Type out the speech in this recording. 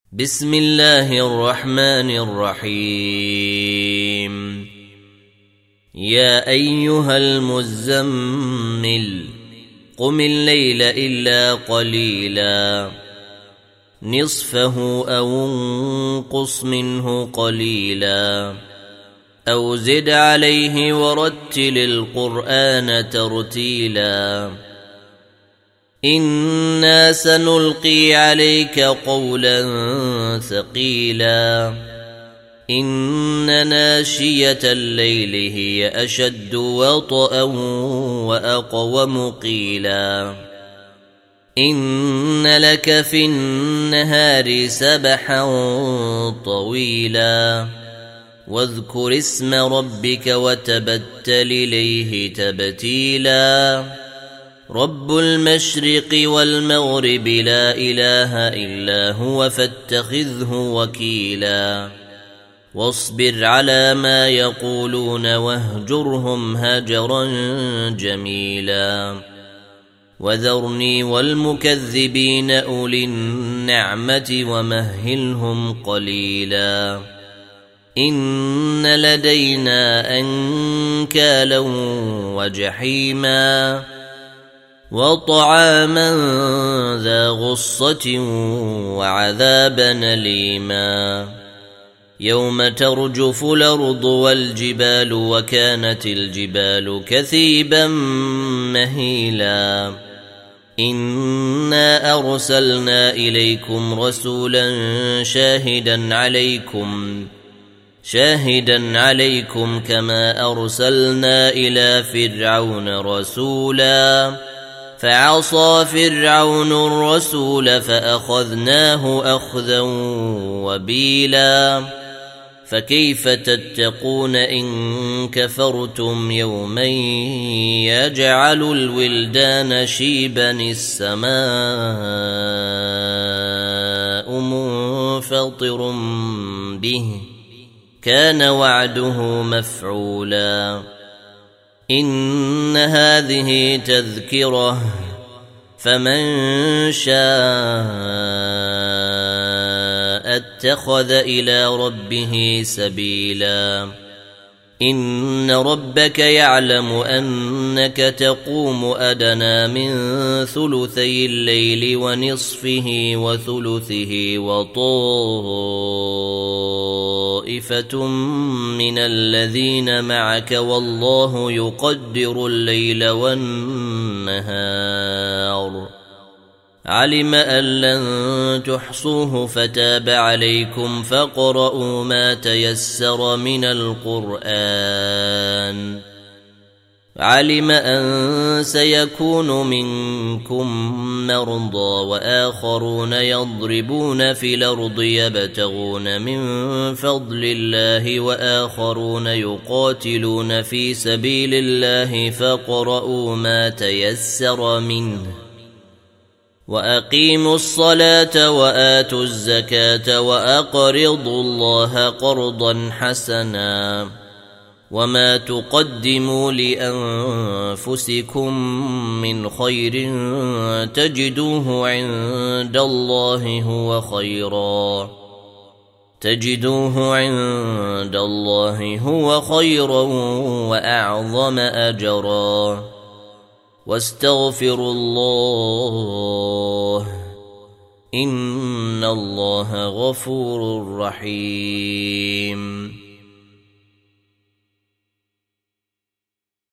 بسم الله الرحمن الرحيم. يا أيها المزمل قم الليل إلا قليلا نصفه أو انقص منه قليلا أو زد عليه ورتل القرآن ترتيلا إنا سنلقي عليك قولا ثقيلا إن ناشية الليل هي أشد وطئا وأقوم قيلا إن لك في النهار سبحا طويلا واذكر اسم ربك وتبتل إليه تبتيلا رب المشرق والمغرب لا إله إلا هو فاتخذه وكيلا واصبر على ما يقولون واهجرهم هجرا جميلا وذرني والمكذبين أولي النعمة ومهلهم قليلا إن لدينا أنكالا وجحيما وطعاما ذا غصة وعذابا أليما يوم ترجف الأرض والجبال وكانت الجبال كثيبا مهيلا إنا أرسلنا إليكم رسولا شاهدا عليكم كما أرسلنا إلى فرعون رسولا فعصى فرعون الرسول فأخذناه أخذا وبيلا فكيف تتقون إن كفرتم يوما يجعل الولدان شيبا السماء منفطر به كان وعده مفعولا إن هذه تذكرة فمن شاء اتخذ إلى ربه سبيلا إن ربك يعلم أنك تقوم أدنى من ثلثي الليل ونصفه وثلثه وطائفة من الذين معك والله يقدر الليل والنهار علم أن لن تحصوه فتاب عليكم فاقرؤوا ما تيسر من القرآن علم أن سيكون منكم مرضى وآخرون يضربون في الأرض يبتغون من فضل الله وآخرون يقاتلون في سبيل الله فاقرؤوا ما تيسر منه وأقيموا الصلاة وآتوا الزكاة وأقرضوا الله قرضا حسنا وما تقدموا لأنفسكم من خير تجدوه عند الله هو خيرا وأعظم أجرا واستغفروا الله إن الله غفور رحيم.